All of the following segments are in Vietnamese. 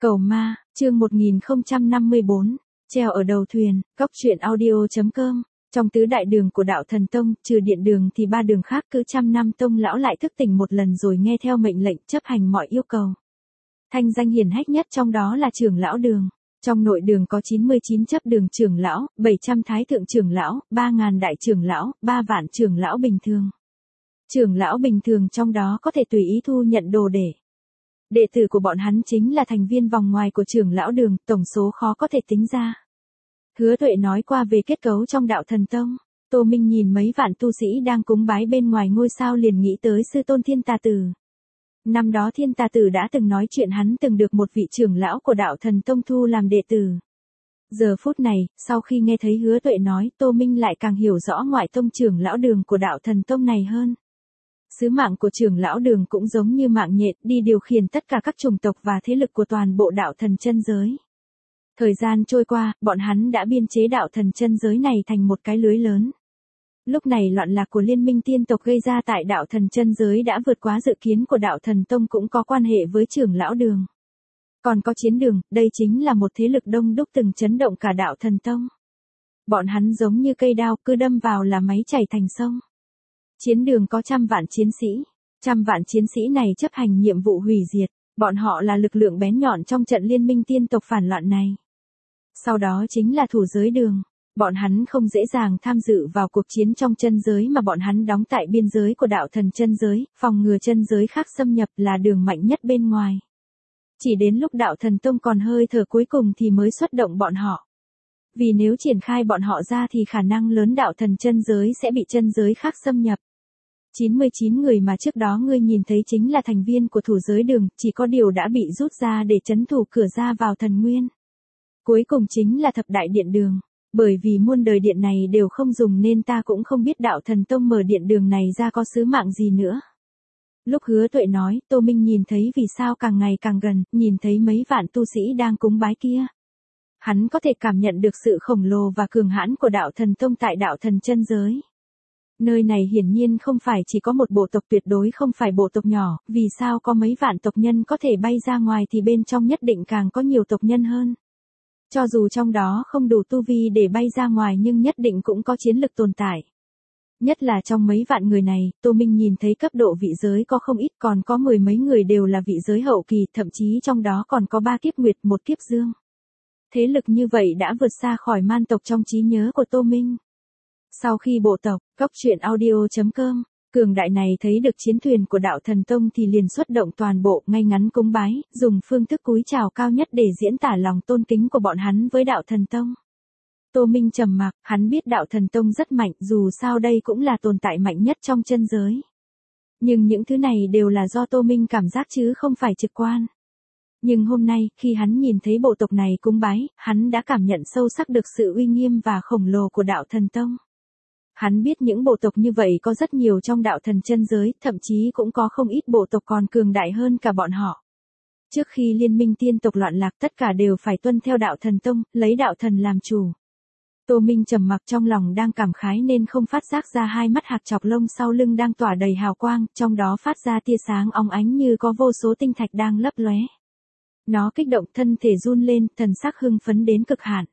Cầu ma, chương 1054, treo ở đầu thuyền, cóc truyện audio.com. Trong tứ đại đường của đạo thần tông, trừ điện đường thì ba đường khác cứ 100 năm tông lão lại thức tỉnh một lần rồi nghe theo mệnh lệnh chấp hành mọi yêu cầu. Thanh danh hiển hách nhất trong đó là trưởng lão đường. Trong nội đường có 99 chấp đường trưởng lão, 700 thái thượng trưởng lão, 3.000 đại trưởng lão, 3 vạn trưởng lão bình thường. Trưởng lão bình thường trong đó có thể tùy ý thu nhận đồ để. Đệ tử của bọn hắn chính là thành viên vòng ngoài của trưởng lão đường, tổng số khó có thể tính ra. Hứa Tuệ nói qua về kết cấu trong đạo thần tông. Tô Minh nhìn mấy vạn tu sĩ đang cúng bái bên ngoài ngôi sao liền nghĩ tới sư tôn Thiên Tà Tử. Năm đó Thiên Tà Tử đã từng nói chuyện hắn từng được một vị trưởng lão của đạo thần tông thu làm đệ tử. Giờ phút này, sau khi nghe thấy Hứa Tuệ nói, Tô Minh lại càng hiểu rõ ngoại tông trưởng lão đường của đạo thần tông này hơn. Sứ mạng của trưởng lão đường cũng giống như mạng nhện, đi điều khiển tất cả các chủng tộc và thế lực của toàn bộ đạo thần chân giới. Thời gian trôi qua, bọn hắn đã biên chế đạo thần chân giới này thành một cái lưới lớn. Lúc này loạn lạc của liên minh tiên tộc gây ra tại đạo thần chân giới đã vượt quá dự kiến của đạo thần tông, cũng có quan hệ với trưởng lão đường. Còn có chiến đường, đây chính là một thế lực đông đúc từng chấn động cả đạo thần tông. Bọn hắn giống như cây đao, cứ đâm vào là máy chảy thành sông. Chiến đường có 100 vạn chiến sĩ. 100 vạn chiến sĩ này chấp hành nhiệm vụ hủy diệt. Bọn họ là lực lượng bén nhọn trong trận liên minh tiên tộc phản loạn này. Sau đó chính là thủ giới đường. Bọn hắn không dễ dàng tham dự vào cuộc chiến trong chân giới mà bọn hắn đóng tại biên giới của đạo thần chân giới, phòng ngừa chân giới khác xâm nhập là đường mạnh nhất bên ngoài. Chỉ đến lúc đạo thần tông còn hơi thở cuối cùng thì mới xuất động bọn họ. Vì nếu triển khai bọn họ ra thì khả năng lớn đạo thần chân giới sẽ bị chân giới khác xâm nhập. 99 người mà trước đó ngươi nhìn thấy chính là thành viên của thủ giới đường, chỉ có điều đã bị rút ra để trấn thủ cửa ra vào thần nguyên. Cuối cùng chính là thập đại điện đường. Bởi vì muôn đời điện này đều không dùng nên ta cũng không biết đạo thần tông mở điện đường này ra có sứ mạng gì nữa. Lúc Hứa Tuệ nói, Tô Minh nhìn thấy vì sao càng ngày càng gần, nhìn thấy mấy vạn tu sĩ đang cúng bái kia. Hắn có thể cảm nhận được sự khổng lồ và cường hãn của đạo thần tông tại đạo thần chân giới. Nơi này hiển nhiên không phải chỉ có một bộ tộc, tuyệt đối không phải bộ tộc nhỏ, vì sao có mấy vạn tộc nhân có thể bay ra ngoài thì bên trong nhất định càng có nhiều tộc nhân hơn. Cho dù trong đó không đủ tu vi để bay ra ngoài nhưng nhất định cũng có chiến lực tồn tại. Nhất là trong mấy vạn người này, Tô Minh nhìn thấy cấp độ vị giới có không ít, còn có 10 mấy người đều là vị giới hậu kỳ, thậm chí trong đó còn có 3 kiếp nguyệt, 1 kiếp dương. Thế lực như vậy đã vượt xa khỏi man tộc trong trí nhớ của Tô Minh. Sau khi bộ tộc, cóc truyện audio.com, cường đại này thấy được chiến thuyền của đạo thần tông thì liền xuất động toàn bộ, ngay ngắn cúng bái, dùng phương thức cúi chào cao nhất để diễn tả lòng tôn kính của bọn hắn với đạo thần tông. Tô Minh trầm mặc, hắn biết đạo thần tông rất mạnh, dù sao đây cũng là tồn tại mạnh nhất trong chân giới. Nhưng những thứ này đều là do Tô Minh cảm giác chứ không phải trực quan. Nhưng hôm nay, khi hắn nhìn thấy bộ tộc này cúng bái, hắn đã cảm nhận sâu sắc được sự uy nghiêm và khổng lồ của đạo thần tông. Hắn biết những bộ tộc như vậy có rất nhiều trong đạo thần chân giới, thậm chí cũng có không ít bộ tộc còn cường đại hơn cả bọn họ. Trước khi liên minh tiên tộc loạn lạc tất cả đều phải tuân theo đạo thần tông, lấy đạo thần làm chủ. Tô Minh trầm mặc, trong lòng đang cảm khái nên không phát giác ra hai mắt hạc chọc lông sau lưng đang tỏa đầy hào quang, trong đó phát ra tia sáng óng ánh như có vô số tinh thạch đang lấp lóe. Nó kích động, thân thể run lên, thần sắc hưng phấn đến cực hạn.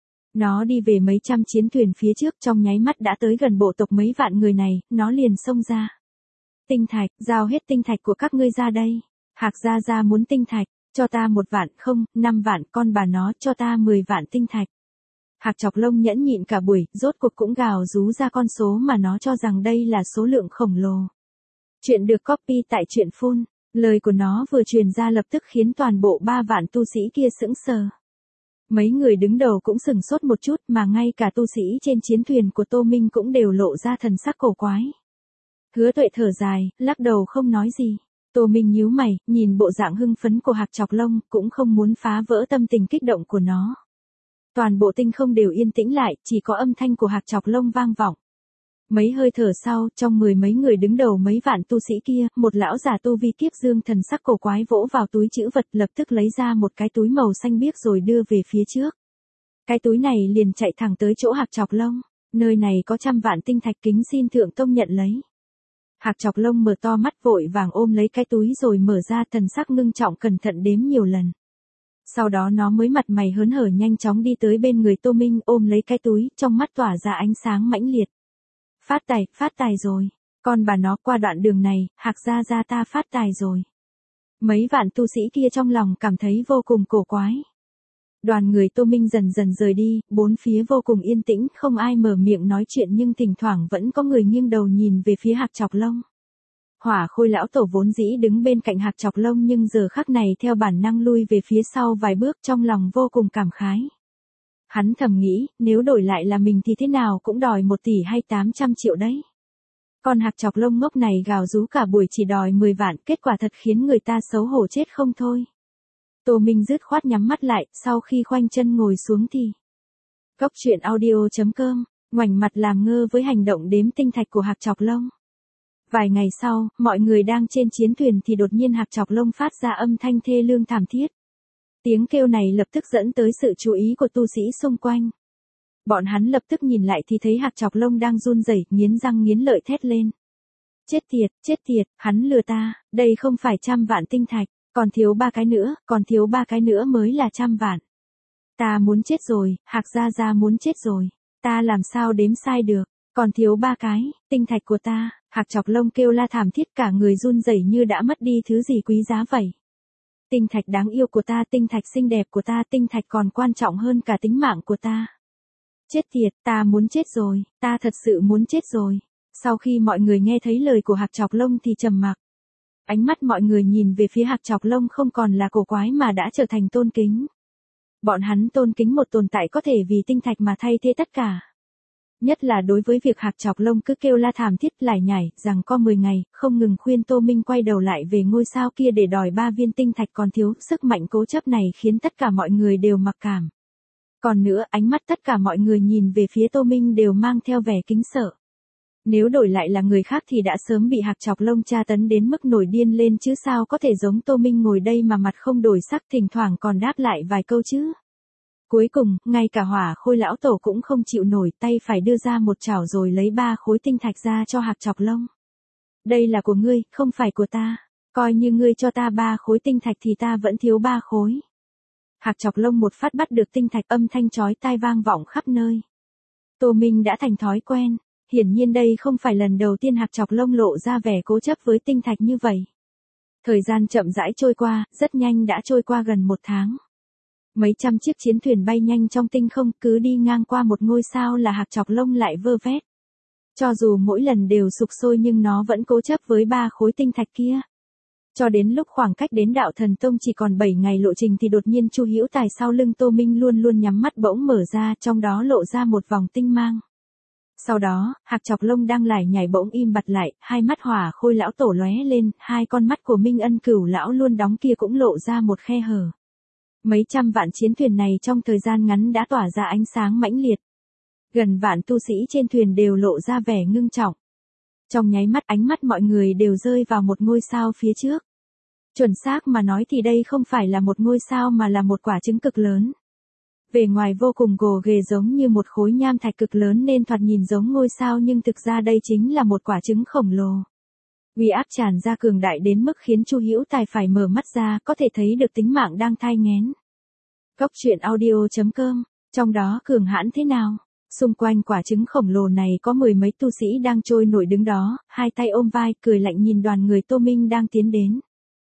Nó đi về mấy trăm chiến thuyền phía trước, trong nháy mắt đã tới gần bộ tộc mấy vạn người này, nó liền xông ra. Tinh thạch, giao hết tinh thạch của các ngươi ra đây. Hạc gia muốn tinh thạch, cho ta 1 vạn không, 5 vạn, con bà nó cho ta 10 vạn tinh thạch. Hạc chọc lông nhẫn nhịn cả buổi, rốt cuộc cũng gào rú ra con số mà nó cho rằng đây là số lượng khổng lồ. Chuyện được copy tại truyện phun, lời của nó vừa truyền ra lập tức khiến toàn bộ 3 vạn tu sĩ kia sững sờ. Mấy người đứng đầu cũng sửng sốt một chút, mà ngay cả tu sĩ trên chiến thuyền của Tô Minh cũng đều lộ ra thần sắc cổ quái. Hứa Tuệ thở dài, lắc đầu không nói gì. Tô Minh nhíu mày, nhìn bộ dạng hưng phấn của hạc chọc lông, cũng không muốn phá vỡ tâm tình kích động của nó. Toàn bộ tinh không đều yên tĩnh lại, chỉ có âm thanh của hạc chọc lông vang vọng. Mấy hơi thở sau, trong 10 mấy người đứng đầu mấy vạn tu sĩ kia, một lão giả tu vi kiếp dương thần sắc cổ quái vỗ vào túi trữ vật, lập tức lấy ra một cái túi màu xanh biếc rồi đưa về phía trước. Cái túi này liền chạy thẳng tới chỗ hạc chọc lông, nơi này có 100 vạn tinh thạch, kính xin thượng tông nhận lấy. Hạc chọc lông mở to mắt vội vàng ôm lấy cái túi rồi mở ra, thần sắc ngưng trọng cẩn thận đếm nhiều lần. Sau đó nó mới mặt mày hớn hở nhanh chóng đi tới bên người Tô Minh ôm lấy cái túi, trong mắt tỏa ra ánh sáng mãnh liệt. Phát tài rồi. Con bà nó qua đoạn đường này, Hạc gia gia ta phát tài rồi. Mấy vạn tu sĩ kia trong lòng cảm thấy vô cùng cổ quái. Đoàn người Tô Minh dần dần rời đi, bốn phía vô cùng yên tĩnh, không ai mở miệng nói chuyện nhưng thỉnh thoảng vẫn có người nghiêng đầu nhìn về phía Hạc Chọc Lông. Hỏa Khôi lão tổ vốn dĩ đứng bên cạnh Hạc Chọc Lông nhưng giờ khắc này theo bản năng lui về phía sau vài bước, trong lòng vô cùng cảm khái. Hắn thầm nghĩ, nếu đổi lại là mình thì thế nào cũng đòi 1 tỷ hay 800 triệu đấy. Còn Hạc Chọc Lông ngốc này gào rú cả buổi chỉ đòi 10 vạn, kết quả thật khiến người ta xấu hổ chết không thôi. Tô Minh dứt khoát nhắm mắt lại, sau khi khoanh chân ngồi xuống thì Cốc truyện audio.com, ngoảnh mặt làm ngơ với hành động đếm tinh thạch của Hạc Chọc Lông. Vài ngày sau, mọi người đang trên chiến thuyền thì đột nhiên Hạc Chọc Lông phát ra âm thanh thê lương thảm thiết. Tiếng kêu này lập tức dẫn tới sự chú ý của tu sĩ xung quanh. Bọn hắn lập tức nhìn lại thì thấy Hạc Chọc Lông đang run rẩy, nghiến răng nghiến lợi thét lên. Chết tiệt, hắn lừa ta, đây không phải 100 vạn tinh thạch, còn thiếu 3 cái nữa mới là 100 vạn. Ta muốn chết rồi, Hạc gia gia muốn chết rồi, ta làm sao đếm sai được, còn thiếu 3 cái, tinh thạch của ta. Hạc Chọc Lông kêu la thảm thiết cả người run rẩy như đã mất đi thứ gì quý giá vậy. Tinh thạch đáng yêu của ta, tinh thạch xinh đẹp của ta, tinh thạch còn quan trọng hơn cả tính mạng của ta. Chết tiệt, ta muốn chết rồi, ta thật sự muốn chết rồi. Sau khi mọi người nghe thấy lời của Hạc Chọc Lông thì trầm mặc. Ánh mắt mọi người nhìn về phía Hạc Chọc Lông không còn là cổ quái mà đã trở thành tôn kính. Bọn hắn tôn kính một tồn tại có thể vì tinh thạch mà thay thế tất cả. Nhất là đối với việc Hạc Chọc Lông cứ kêu la thảm thiết lải nhải, rằng có 10 ngày, không ngừng khuyên Tô Minh quay đầu lại về ngôi sao kia để đòi 3 viên tinh thạch còn thiếu, sức mạnh cố chấp này khiến tất cả mọi người đều mặc cảm. Còn nữa, ánh mắt tất cả mọi người nhìn về phía Tô Minh đều mang theo vẻ kính sợ. Nếu đổi lại là người khác thì đã sớm bị Hạc Chọc Lông tra tấn đến mức nổi điên lên chứ sao có thể giống Tô Minh ngồi đây mà mặt không đổi sắc, thỉnh thoảng còn đáp lại vài câu chứ. Cuối cùng, ngay cả Hỏa Khôi lão tổ cũng không chịu nổi, tay phải đưa ra một chảo rồi lấy 3 khối tinh thạch ra cho Hạc Chọc Lông. Đây là của ngươi, không phải của ta. Coi như ngươi cho ta 3 khối tinh thạch thì ta vẫn thiếu 3 khối. Hạc Chọc Lông một phát bắt được tinh thạch, âm thanh chói tai vang vọng khắp nơi. Tô Minh đã thành thói quen, hiển nhiên đây không phải lần đầu tiên Hạc Chọc Lông lộ ra vẻ cố chấp với tinh thạch như vậy. Thời gian chậm rãi trôi qua, rất nhanh đã trôi qua gần 1 tháng. Mấy trăm chiếc chiến thuyền bay nhanh trong tinh không, cứ đi ngang qua một ngôi sao là Hạc Chọc Lông lại vơ vét. Cho dù mỗi lần đều sục sôi nhưng nó vẫn cố chấp với 3 khối tinh thạch kia. Cho đến lúc khoảng cách đến Đạo Thần Tông chỉ còn 7 ngày lộ trình thì đột nhiên Chu Hữu Tài sau lưng Tô Minh luôn luôn nhắm mắt bỗng mở ra, trong đó lộ ra một vòng tinh mang. Sau đó, Hạc Chọc Lông đang lải nhải bỗng im bặt lại, hai mắt Hỏa Khôi lão tổ lóe lên, hai con mắt của Minh Ân Cửu lão luôn đóng kia cũng lộ ra một khe hở. Mấy trăm vạn chiến thuyền này trong thời gian ngắn đã tỏa ra ánh sáng mãnh liệt. Gần vạn tu sĩ trên thuyền đều lộ ra vẻ ngưng trọng. Trong nháy mắt ánh mắt mọi người đều rơi vào một ngôi sao phía trước. Chuẩn xác mà nói thì đây không phải là một ngôi sao mà là một quả trứng cực lớn. Bề ngoài vô cùng gồ ghề giống như một khối nham thạch cực lớn nên thoạt nhìn giống ngôi sao nhưng thực ra đây chính là một quả trứng khổng lồ. Uy áp tràn ra cường đại đến mức khiến Chu Hữu Tài phải mở mắt ra, có thể thấy được tính mạng đang thai nghén. Cốc truyện audio.com, trong đó cường hãn thế nào? Xung quanh quả trứng khổng lồ này có 10 mấy tu sĩ đang trôi nổi đứng đó, hai tay ôm vai, cười lạnh nhìn đoàn người Tô Minh đang tiến đến.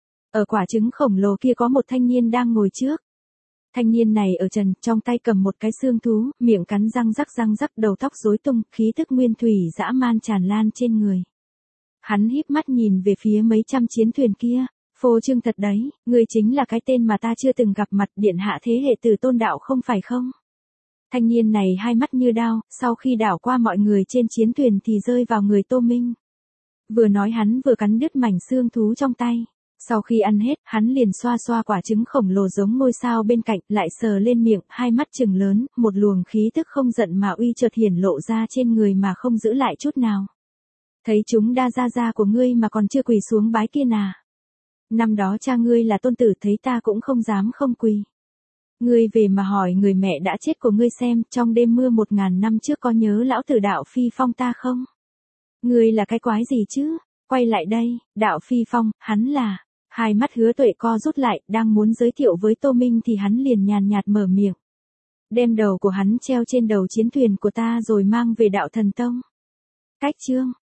Ở quả trứng khổng lồ kia có một thanh niên đang ngồi trước. Thanh niên này ở trần, trong tay cầm một cái xương thú, miệng cắn răng rắc, đầu tóc rối tung, khí tức nguyên thủy dã man tràn lan trên người. Hắn híp mắt nhìn về phía mấy trăm chiến thuyền kia, phô trương thật đấy, ngươi chính là cái tên mà ta chưa từng gặp mặt, điện hạ thế hệ Tử Tôn đạo không phải không? Thanh niên này hai mắt như đao, sau khi đảo qua mọi người trên chiến thuyền thì rơi vào người Tô Minh. Vừa nói hắn vừa cắn đứt mảnh xương thú trong tay. Sau khi ăn hết, hắn liền xoa xoa quả trứng khổng lồ giống ngôi sao bên cạnh, lại sờ lên miệng, hai mắt trừng lớn, một luồng khí tức không giận mà uy chợt hiển lộ ra trên người mà không giữ lại chút nào. Thấy chúng đa gia của ngươi mà còn chưa quỳ xuống bái kia à? Năm đó cha ngươi là tôn tử, thấy ta cũng không dám không quỳ. Ngươi về mà hỏi người mẹ đã chết của ngươi xem, trong đêm mưa 1000 năm trước có nhớ lão tử Đạo Phi Phong ta không? Ngươi là cái quái gì chứ? Quay lại đây, Đạo Phi Phong, hắn là Hai mắt Hứa Tuệ co rút lại, đang muốn giới thiệu với Tô Minh thì hắn liền nhàn nhạt mở miệng. Đem đầu của hắn treo trên đầu chiến thuyền của ta rồi mang về Đạo Thần Tông. Cách chương.